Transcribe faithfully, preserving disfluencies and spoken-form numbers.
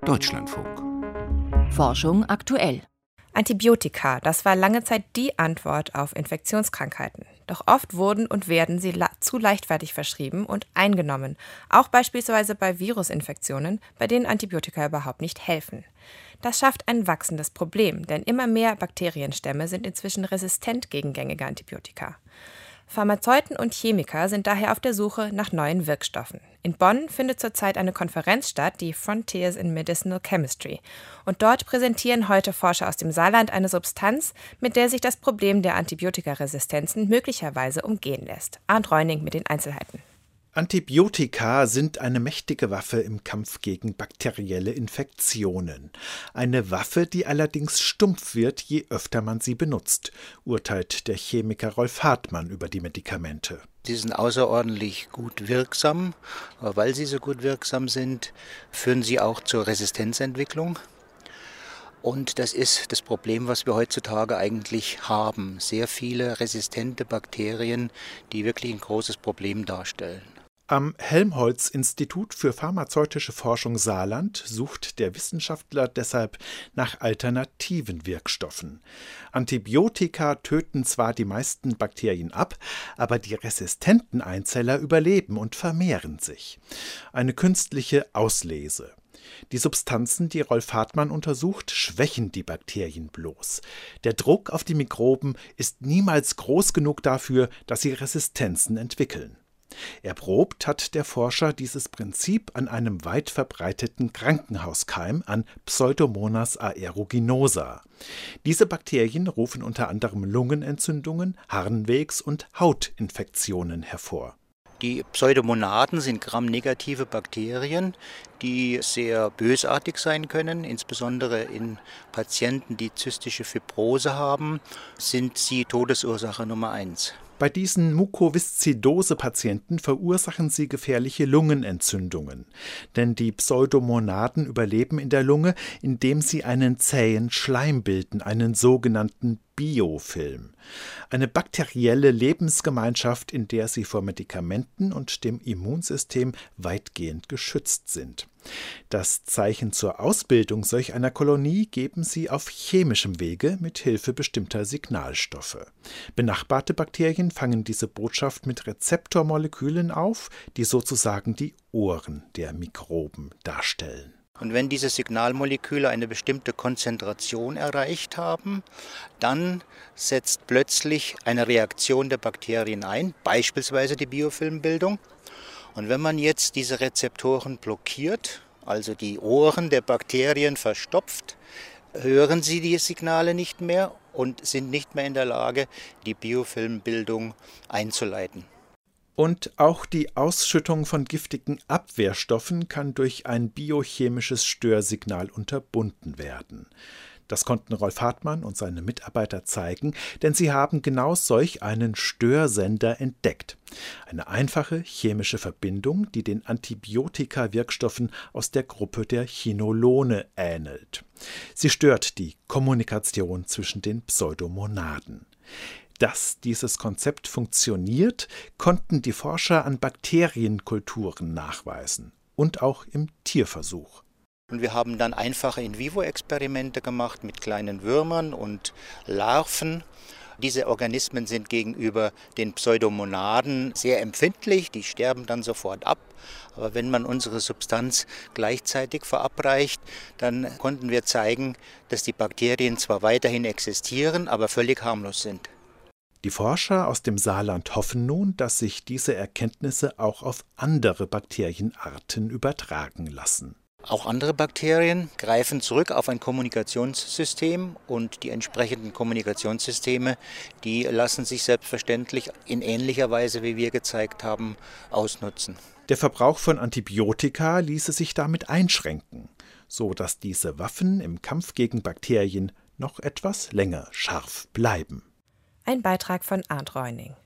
Deutschlandfunk. Forschung aktuell. Antibiotika, das war lange Zeit die Antwort auf Infektionskrankheiten. Doch oft wurden und werden sie la- zu leichtfertig verschrieben und eingenommen, auch beispielsweise bei Virusinfektionen, bei denen Antibiotika überhaupt nicht helfen. Das schafft ein wachsendes Problem, denn immer mehr Bakterienstämme sind inzwischen resistent gegen gängige Antibiotika. Pharmazeuten und Chemiker sind daher auf der Suche nach neuen Wirkstoffen. In Bonn findet zurzeit eine Konferenz statt, die Frontiers in Medicinal Chemistry. Und dort präsentieren heute Forscher aus dem Saarland eine Substanz, mit der sich das Problem der Antibiotikaresistenzen möglicherweise umgehen lässt. Arndt Reuning mit den Einzelheiten. Antibiotika sind eine mächtige Waffe im Kampf gegen bakterielle Infektionen. Eine Waffe, die allerdings stumpf wird, je öfter man sie benutzt, urteilt der Chemiker Rolf Hartmann über die Medikamente. Sie sind außerordentlich gut wirksam. Aber weil sie so gut wirksam sind, führen sie auch zur Resistenzentwicklung. Und das ist das Problem, was wir heutzutage eigentlich haben. Sehr viele resistente Bakterien, die wirklich ein großes Problem darstellen. Am Helmholtz-Institut für pharmazeutische Forschung Saarland sucht der Wissenschaftler deshalb nach alternativen Wirkstoffen. Antibiotika töten zwar die meisten Bakterien ab, aber die resistenten Einzeller überleben und vermehren sich. Eine künstliche Auslese. Die Substanzen, die Rolf Hartmann untersucht, schwächen die Bakterien bloß. Der Druck auf die Mikroben ist niemals groß genug dafür, dass sie Resistenzen entwickeln. Erprobt hat der Forscher dieses Prinzip an einem weit verbreiteten Krankenhauskeim, an Pseudomonas aeruginosa. Diese Bakterien rufen unter anderem Lungenentzündungen, Harnwegs- und Hautinfektionen hervor. Die Pseudomonaden sind gramnegative Bakterien, die sehr bösartig sein können. Insbesondere in Patienten, die zystische Fibrose haben, sind sie Todesursache Nummer eins. Bei diesen Mukoviszidose-Patienten verursachen sie gefährliche Lungenentzündungen. Denn die Pseudomonaden überleben in der Lunge, indem sie einen zähen Schleim bilden, einen sogenannten Biofilm. Eine bakterielle Lebensgemeinschaft, in der sie vor Medikamenten und dem Immunsystem weitgehend geschützt sind. Das Zeichen zur Ausbildung solch einer Kolonie geben sie auf chemischem Wege mit Hilfe bestimmter Signalstoffe. Benachbarte Bakterien fangen diese Botschaft mit Rezeptormolekülen auf, die sozusagen die Ohren der Mikroben darstellen. Und wenn diese Signalmoleküle eine bestimmte Konzentration erreicht haben, dann setzt plötzlich eine Reaktion der Bakterien ein, beispielsweise die Biofilmbildung. Und wenn man jetzt diese Rezeptoren blockiert, also die Ohren der Bakterien verstopft, hören sie die Signale nicht mehr und sind nicht mehr in der Lage, die Biofilmbildung einzuleiten. Und auch die Ausschüttung von giftigen Abwehrstoffen kann durch ein biochemisches Störsignal unterbunden werden. Das konnten Rolf Hartmann und seine Mitarbeiter zeigen, denn sie haben genau solch einen Störsender entdeckt. Eine einfache chemische Verbindung, die den Antibiotika-Wirkstoffen aus der Gruppe der Chinolone ähnelt. Sie stört die Kommunikation zwischen den Pseudomonaden. Dass dieses Konzept funktioniert, konnten die Forscher an Bakterienkulturen nachweisen und auch im Tierversuch. Und wir haben dann einfache In-vivo-Experimente gemacht mit kleinen Würmern und Larven. Diese Organismen sind gegenüber den Pseudomonaden sehr empfindlich, die sterben dann sofort ab. Aber wenn man unsere Substanz gleichzeitig verabreicht, dann konnten wir zeigen, dass die Bakterien zwar weiterhin existieren, aber völlig harmlos sind. Die Forscher aus dem Saarland hoffen nun, dass sich diese Erkenntnisse auch auf andere Bakterienarten übertragen lassen. Auch andere Bakterien greifen zurück auf ein Kommunikationssystem und die entsprechenden Kommunikationssysteme, die lassen sich selbstverständlich in ähnlicher Weise, wie wir gezeigt haben, ausnutzen. Der Verbrauch von Antibiotika ließe sich damit einschränken, so dass diese Waffen im Kampf gegen Bakterien noch etwas länger scharf bleiben. Ein Beitrag von Arndt Reuning.